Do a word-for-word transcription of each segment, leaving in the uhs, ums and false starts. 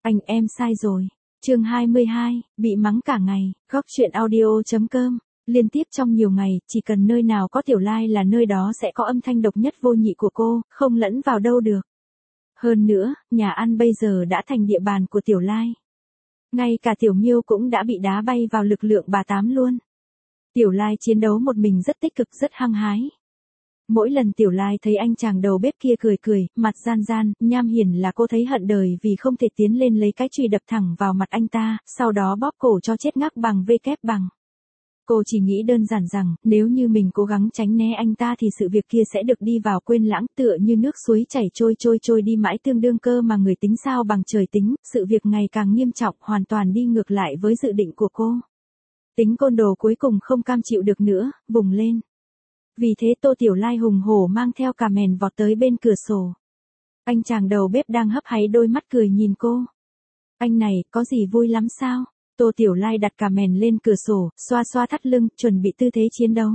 Anh em sai rồi. Chương hai mươi hai, bị mắng cả ngày, góc truyện audio.com. Liên tiếp trong nhiều ngày, chỉ cần nơi nào có Tiểu Lai là nơi đó sẽ có âm thanh độc nhất vô nhị của cô, không lẫn vào đâu được. Hơn nữa, nhà ăn bây giờ đã thành địa bàn của Tiểu Lai. Ngay cả Tiểu Miêu cũng đã bị đá bay vào lực lượng bà Tám luôn. Tiểu Lai chiến đấu một mình rất tích cực, rất hăng hái. Mỗi lần Tiểu Lai thấy anh chàng đầu bếp kia cười cười, mặt gian gian, nham hiểm là cô thấy hận đời vì không thể tiến lên lấy cái chùy đập thẳng vào mặt anh ta, sau đó bóp cổ cho chết ngắc bằng vê kép bằng. Cô chỉ nghĩ đơn giản rằng, nếu như mình cố gắng tránh né anh ta thì sự việc kia sẽ được đi vào quên lãng, tựa như nước suối chảy trôi trôi trôi đi mãi tương đương cơ mà người tính sao bằng trời tính, sự việc ngày càng nghiêm trọng, hoàn toàn đi ngược lại với dự định của cô. Tính côn đồ cuối cùng không cam chịu được nữa, bùng lên. Vì thế Tô Tiểu Lai hùng hổ mang theo cả mèn vọt tới bên cửa sổ. Anh chàng đầu bếp đang hấp háy đôi mắt cười nhìn cô. Anh này, có gì vui lắm sao? Tô Tiểu Lai đặt cả mèn lên cửa sổ, xoa xoa thắt lưng, chuẩn bị tư thế chiến đấu.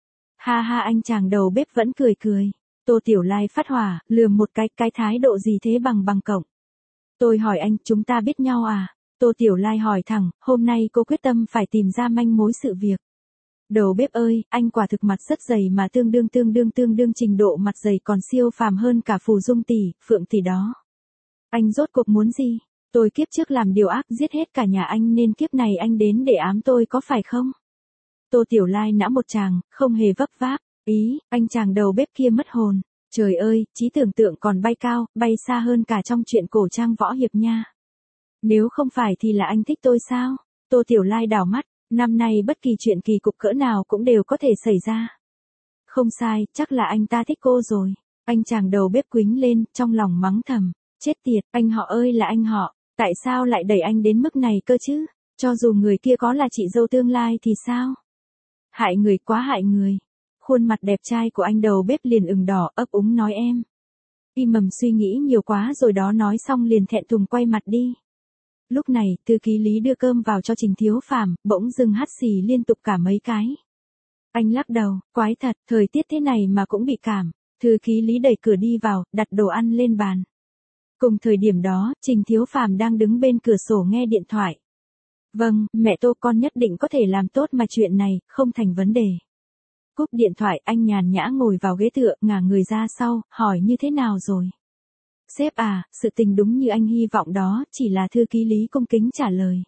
Ha ha, anh chàng đầu bếp vẫn cười cười. Tô Tiểu Lai phát hỏa, lườm một cái, cái thái độ gì thế bằng bằng cộng. Tôi hỏi anh, chúng ta biết nhau à? Tô Tiểu Lai hỏi thẳng, hôm nay cô quyết tâm phải tìm ra manh mối sự việc. Đầu bếp ơi, anh quả thực mặt rất dày mà tương đương tương đương tương đương trình độ mặt dày còn siêu phàm hơn cả Phù Dung tỷ, Phượng tỷ đó. Anh rốt cuộc muốn gì? Tôi kiếp trước làm điều ác giết hết cả nhà anh nên kiếp này anh đến để ám tôi có phải không? Tô Tiểu Lai nã một tràng, không hề vấp váp. Ý, anh chàng đầu bếp kia mất hồn. Trời ơi, trí tưởng tượng còn bay cao, bay xa hơn cả trong chuyện cổ trang võ hiệp nha. Nếu không phải thì là anh thích tôi sao? Tô Tiểu Lai đảo mắt. Năm nay bất kỳ chuyện kỳ cục cỡ nào cũng đều có thể xảy ra. Không sai, chắc là anh ta thích cô rồi. Anh chàng đầu bếp quính lên, trong lòng mắng thầm. Chết tiệt, anh họ ơi là anh họ, tại sao lại đẩy anh đến mức này cơ chứ? Cho dù người kia có là chị dâu tương lai thì sao? Hại người, quá hại người. Khuôn mặt đẹp trai của anh đầu bếp liền ửng đỏ, ấp úng nói em. Im mầm suy nghĩ nhiều quá rồi đó, nói xong liền thẹn thùng quay mặt đi. Lúc này, thư ký Lý đưa cơm vào cho Trình Thiếu Phàm, bỗng dưng hắt xì liên tục cả mấy cái. Anh lắc đầu, quái thật, thời tiết thế này mà cũng bị cảm. Thư ký Lý đẩy cửa đi vào, đặt đồ ăn lên bàn. Cùng thời điểm đó, Trình Thiếu Phàm đang đứng bên cửa sổ nghe điện thoại. Vâng, mẹ Tô, con nhất định có thể làm tốt mà chuyện này, không thành vấn đề. Cúp điện thoại, anh nhàn nhã ngồi vào ghế tựa, ngả người ra sau, hỏi như thế nào rồi? Sếp à, sự tình đúng như anh hy vọng đó, chỉ là thư ký Lý cung kính trả lời.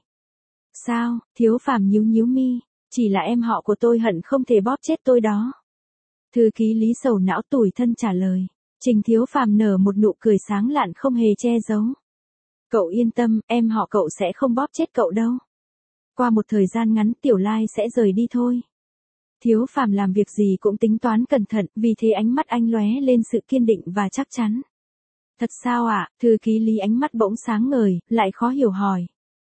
Sao? Thiếu Phàm nhíu nhíu mi, chỉ là em họ của tôi hận không thể bóp chết tôi đó. Thư ký Lý sầu não tủi thân trả lời. Trình Thiếu Phàm nở một nụ cười sáng lạn không hề che giấu. Cậu yên tâm, em họ cậu sẽ không bóp chết cậu đâu. Qua một thời gian ngắn Tiểu Lai sẽ rời đi thôi. Thiếu Phàm làm việc gì cũng tính toán cẩn thận, vì thế ánh mắt anh lóe lên sự kiên định và chắc chắn. Thật sao ạ? À? Thư ký Lý ánh mắt bỗng sáng ngời, lại khó hiểu hỏi.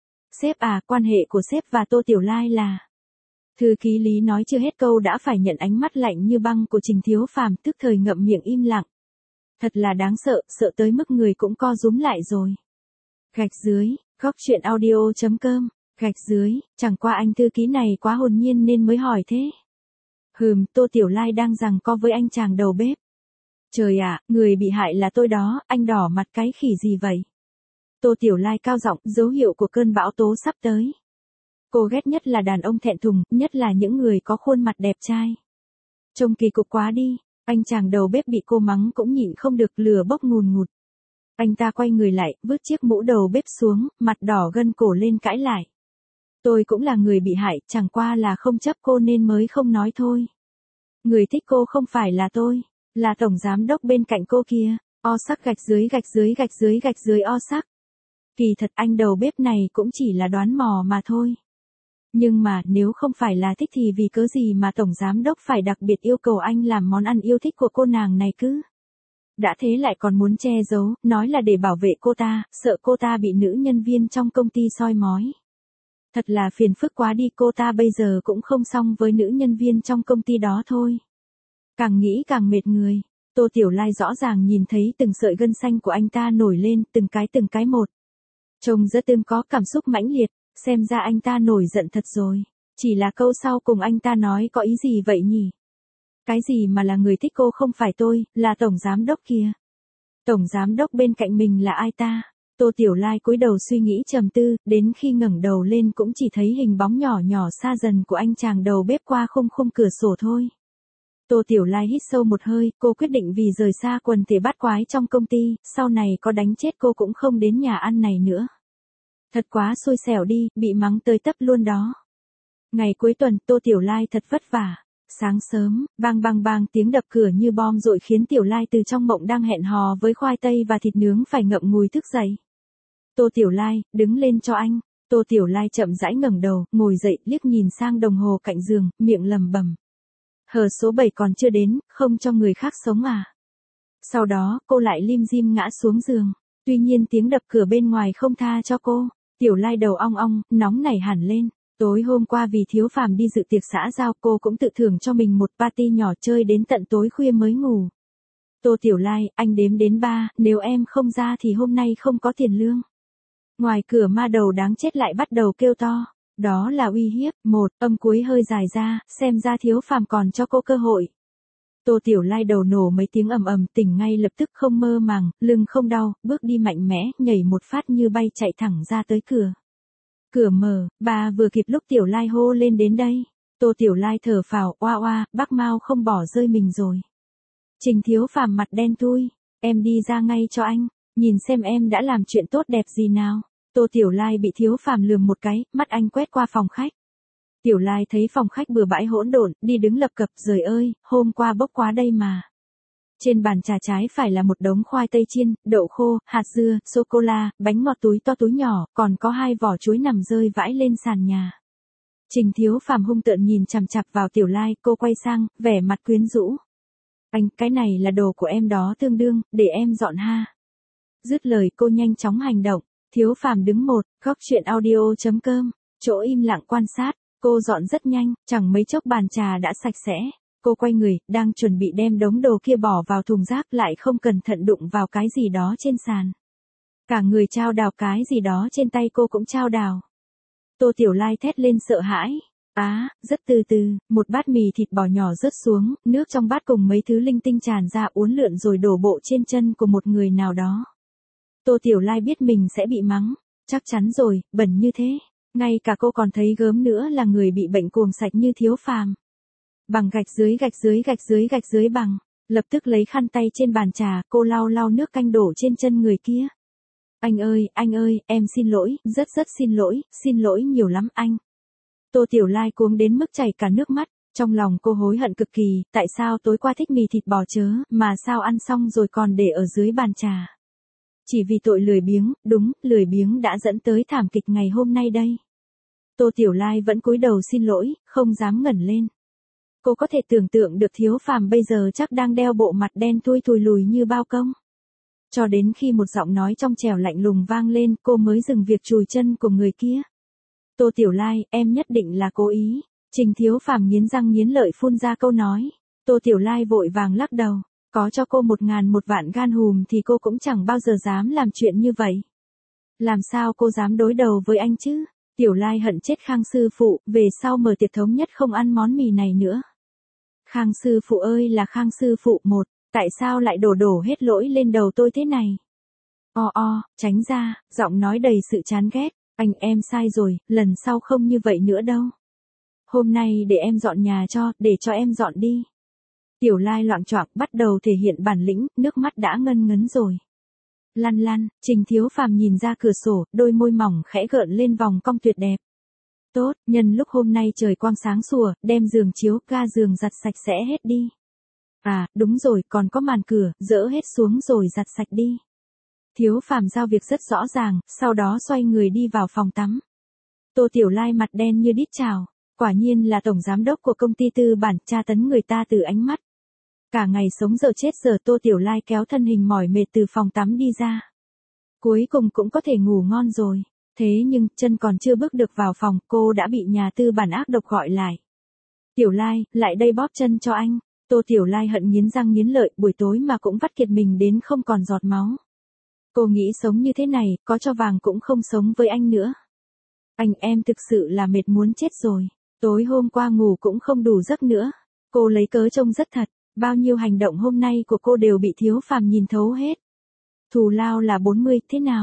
Sếp à, quan hệ của sếp và Tô Tiểu Lai là... Thư ký Lý nói chưa hết câu đã phải nhận ánh mắt lạnh như băng của Trình Thiếu Phàm, tức thời ngậm miệng im lặng. Thật là đáng sợ, sợ tới mức người cũng co rúm lại rồi. Gạch dưới, góc truyện audio.com, gạch dưới, chẳng qua anh thư ký này quá hồn nhiên nên mới hỏi thế. Hừm, Tô Tiểu Lai đang giằng co với anh chàng đầu bếp. Trời ạ, à, người bị hại là tôi đó, anh đỏ mặt cái khỉ gì vậy? Tô Tiểu Lai cao giọng, dấu hiệu của cơn bão tố sắp tới. Cô ghét nhất là đàn ông thẹn thùng, nhất là những người có khuôn mặt đẹp trai. Trông kỳ cục quá đi. Anh chàng đầu bếp bị cô mắng cũng nhịn không được, lửa bốc ngùn ngụt. Anh ta quay người lại, vứt chiếc mũ đầu bếp xuống, mặt đỏ gân cổ lên cãi lại. Tôi cũng là người bị hại, chẳng qua là không chấp cô nên mới không nói thôi. Người thích cô không phải là tôi, là tổng giám đốc bên cạnh cô kia. O sắc gạch dưới gạch dưới gạch dưới gạch dưới o sắc. Kỳ thật anh đầu bếp này cũng chỉ là đoán mò mà thôi. Nhưng mà, nếu không phải là thích thì vì cớ gì mà tổng giám đốc phải đặc biệt yêu cầu anh làm món ăn yêu thích của cô nàng này cứ. Đã thế lại còn muốn che giấu, nói là để bảo vệ cô ta, sợ cô ta bị nữ nhân viên trong công ty soi mói. Thật là phiền phức quá đi, cô ta bây giờ cũng không xong với nữ nhân viên trong công ty đó thôi. Càng nghĩ càng mệt người, Tô Tiểu Lai rõ ràng nhìn thấy từng sợi gân xanh của anh ta nổi lên, từng cái từng cái một. Trông rất êm có cảm xúc mãnh liệt. Xem ra anh ta nổi giận thật rồi. Chỉ là câu sau cùng anh ta nói có ý gì vậy nhỉ? Cái gì mà là người thích cô không phải tôi, là tổng giám đốc kia. Tổng giám đốc bên cạnh mình là ai ta? Tô Tiểu Lai cúi đầu suy nghĩ trầm tư, đến khi ngẩng đầu lên cũng chỉ thấy hình bóng nhỏ nhỏ xa dần của anh chàng đầu bếp qua khung khung cửa sổ thôi. Tô Tiểu Lai hít sâu một hơi, cô quyết định vì rời xa quần thể bát quái trong công ty, sau này có đánh chết cô cũng không đến nhà ăn này nữa. Thật quá xui xẻo đi, bị mắng tới tấp luôn đó. Ngày cuối tuần, Tô Tiểu Lai thật vất vả. Sáng sớm, bang bang bang tiếng đập cửa như bom dội khiến Tiểu Lai từ trong mộng đang hẹn hò với khoai tây và thịt nướng phải ngậm ngùi thức dậy. Tô Tiểu Lai, đứng lên cho anh. Tô Tiểu Lai chậm rãi ngẩng đầu, ngồi dậy, liếc nhìn sang đồng hồ cạnh giường, miệng lẩm bẩm. Hờ số bảy còn chưa đến, không cho người khác sống à? Sau đó, cô lại lim dim ngã xuống giường. Tuy nhiên tiếng đập cửa bên ngoài không tha cho cô. Tiểu Lai đầu ong ong, nóng nảy hẳn lên. Tối hôm qua vì Thiếu Phàm đi dự tiệc xã giao, cô cũng tự thưởng cho mình một party nhỏ chơi đến tận tối khuya mới ngủ. Tô Tiểu Lai, anh đếm đến ba, nếu em không ra thì hôm nay không có tiền lương. Ngoài cửa ma đầu đáng chết lại bắt đầu kêu to. Đó là uy hiếp. Một, âm cuối hơi dài ra, xem ra Thiếu Phàm còn cho cô cơ hội. Tô Tiểu Lai đầu nổ mấy tiếng ầm ầm, tỉnh ngay lập tức không mơ màng, lưng không đau, bước đi mạnh mẽ, nhảy một phát như bay chạy thẳng ra tới cửa. Cửa mở, bà vừa kịp lúc Tiểu Lai hô lên đến đây. Tô Tiểu Lai thở phào, oa oa, bác Mao không bỏ rơi mình rồi. Trình Thiếu Phàm mặt đen thui, em đi ra ngay cho anh, nhìn xem em đã làm chuyện tốt đẹp gì nào. Tô Tiểu Lai bị Thiếu Phàm lườm một cái, mắt anh quét qua phòng khách. Tiểu Lai thấy phòng khách bừa bãi hỗn độn, đi đứng lập cập, trời ơi, hôm qua bốc quá đây mà. Trên bàn trà trái phải là một đống khoai tây chiên, đậu khô, hạt dưa, sô-cô-la, bánh ngọt túi to túi nhỏ, còn có hai vỏ chuối nằm rơi vãi lên sàn nhà. Trình Thiếu Phàm hung tợn nhìn chằm chằm vào Tiểu Lai, cô quay sang, vẻ mặt quyến rũ. Anh, cái này là đồ của em đó tương đương, để em dọn ha. Dứt lời cô nhanh chóng hành động. Thiếu Phàm đứng một, góc chuyện audio chấm com, chỗ im lặng quan sát, cô dọn rất nhanh, chẳng mấy chốc bàn trà đã sạch sẽ. Cô quay người, đang chuẩn bị đem đống đồ kia bỏ vào thùng rác lại không cẩn thận đụng vào cái gì đó trên sàn. Cả người chao đào cái gì đó trên tay cô cũng chao đào. Tô Tiểu Lai thét lên sợ hãi. Á, rất từ từ, một bát mì thịt bò nhỏ rớt xuống, nước trong bát cùng mấy thứ linh tinh tràn ra uốn lượn rồi đổ bộ trên chân của một người nào đó. Tô Tiểu Lai biết mình sẽ bị mắng, chắc chắn rồi, bẩn như thế. Ngay cả cô còn thấy gớm nữa là người bị bệnh cuồng sạch như Thiếu Phàm. Bằng gạch dưới gạch dưới gạch dưới gạch dưới bằng, lập tức lấy khăn tay trên bàn trà, cô lau lau nước canh đổ trên chân người kia. Anh ơi, anh ơi, em xin lỗi, rất rất xin lỗi, xin lỗi nhiều lắm anh. Tô Tiểu Lai cuống đến mức chảy cả nước mắt, trong lòng cô hối hận cực kỳ, tại sao tối qua thích mì thịt bò chớ, mà sao ăn xong rồi còn để ở dưới bàn trà. Chỉ vì tội lười biếng, đúng, lười biếng đã dẫn tới thảm kịch ngày hôm nay đây. Tô Tiểu Lai vẫn cúi đầu xin lỗi, không dám ngẩng lên. Cô có thể tưởng tượng được Thiếu Phàm bây giờ chắc đang đeo bộ mặt đen thui thùi lùi như bao công. Cho đến khi một giọng nói trong trẻo lạnh lùng vang lên, cô mới dừng việc chùi chân của người kia. Tô Tiểu Lai, em nhất định là cố ý. Trình Thiếu Phàm nghiến răng nghiến lợi phun ra câu nói. Tô Tiểu Lai vội vàng lắc đầu. Có cho cô một ngàn một vạn gan hùm thì cô cũng chẳng bao giờ dám làm chuyện như vậy. Làm sao cô dám đối đầu với anh chứ? Tiểu Lai hận chết Khang sư phụ, về sau mở tiệc thống nhất không ăn món mì này nữa. Khang sư phụ ơi là Khang sư phụ một, tại sao lại đổ đổ hết lỗi lên đầu tôi thế này? O o, tránh ra, giọng nói đầy sự chán ghét, anh em sai rồi, lần sau không như vậy nữa đâu. Hôm nay để em dọn nhà cho, để cho em dọn đi. Tiểu Lai loạng choạng bắt đầu thể hiện bản lĩnh, nước mắt đã ngân ngấn rồi. Lăn lăn, Trình Thiếu Phàm nhìn ra cửa sổ, đôi môi mỏng khẽ gợn lên vòng cong tuyệt đẹp. Tốt, nhân lúc hôm nay trời quang sáng sủa, đem giường chiếu, ga giường giặt sạch sẽ hết đi. À, đúng rồi, còn có màn cửa, dỡ hết xuống rồi giặt sạch đi. Thiếu Phàm giao việc rất rõ ràng, sau đó xoay người đi vào phòng tắm. Tô Tiểu Lai mặt đen như đít chào, quả nhiên là tổng giám đốc của công ty tư bản, tra tấn người ta từ ánh mắt. Cả ngày sống giờ chết giờ Tô Tiểu Lai kéo thân hình mỏi mệt từ phòng tắm đi ra. Cuối cùng cũng có thể ngủ ngon rồi. Thế nhưng, chân còn chưa bước được vào phòng, cô đã bị nhà tư bản ác độc gọi lại. Tiểu Lai, lại đây bóp chân cho anh. Tô Tiểu Lai hận nghiến răng nghiến lợi, buổi tối mà cũng vắt kiệt mình đến không còn giọt máu. Cô nghĩ sống như thế này, có cho vàng cũng không sống với anh nữa. Anh em thực sự là mệt muốn chết rồi. Tối hôm qua ngủ cũng không đủ giấc nữa. Cô lấy cớ trông rất thật. Bao nhiêu hành động hôm nay của cô đều bị Thiếu Phàm nhìn thấu hết. Thù lao là bốn mươi, thế nào?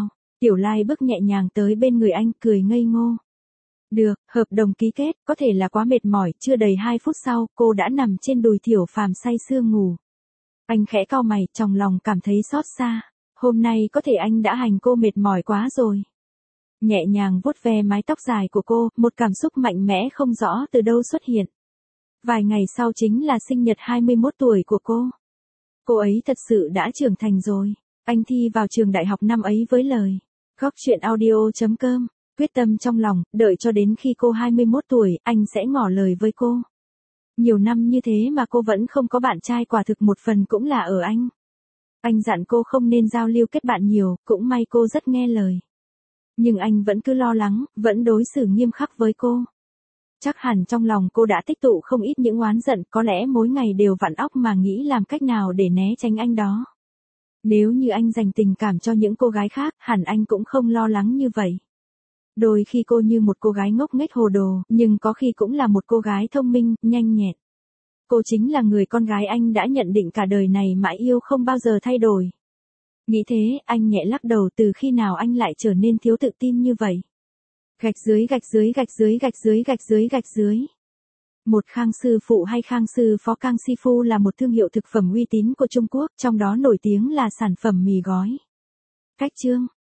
Tiểu Lai bước nhẹ nhàng tới bên người anh, cười ngây ngô. Được, hợp đồng ký kết, có thể là quá mệt mỏi, chưa đầy hai phút sau, cô đã nằm trên đùi Thiểu Phàm say sưa ngủ. Anh khẽ cau mày, trong lòng cảm thấy xót xa. Hôm nay có thể anh đã hành cô mệt mỏi quá rồi. Nhẹ nhàng vuốt ve mái tóc dài của cô, một cảm xúc mạnh mẽ không rõ từ đâu xuất hiện. Vài ngày sau chính là sinh nhật hai mươi mốt tuổi của cô. Cô ấy thật sự đã trưởng thành rồi. Anh thi vào trường đại học năm ấy với lời. Góc chuyện audio chấm com. Quyết tâm trong lòng, đợi cho đến khi cô hai mươi mốt tuổi, anh sẽ ngỏ lời với cô. Nhiều năm như thế mà cô vẫn không có bạn trai, quả thực một phần cũng là ở anh. Anh dặn cô không nên giao lưu kết bạn nhiều, cũng may cô rất nghe lời. Nhưng anh vẫn cứ lo lắng, vẫn đối xử nghiêm khắc với cô. Chắc hẳn trong lòng cô đã tích tụ không ít những oán giận, có lẽ mỗi ngày đều vặn óc mà nghĩ làm cách nào để né tránh anh đó. Nếu như anh dành tình cảm cho những cô gái khác, hẳn anh cũng không lo lắng như vậy. Đôi khi cô như một cô gái ngốc nghếch hồ đồ, nhưng có khi cũng là một cô gái thông minh, nhanh nhẹn. Cô chính là người con gái anh đã nhận định cả đời này mãi yêu không bao giờ thay đổi. Nghĩ thế, anh nhẹ lắc đầu, từ khi nào anh lại trở nên thiếu tự tin như vậy. Gạch dưới gạch dưới gạch dưới gạch dưới gạch dưới gạch dưới. Một Khang sư phụ hay Khang sư phó Kang Si Phu là một thương hiệu thực phẩm uy tín của Trung Quốc, trong đó nổi tiếng là sản phẩm mì gói. Cách chương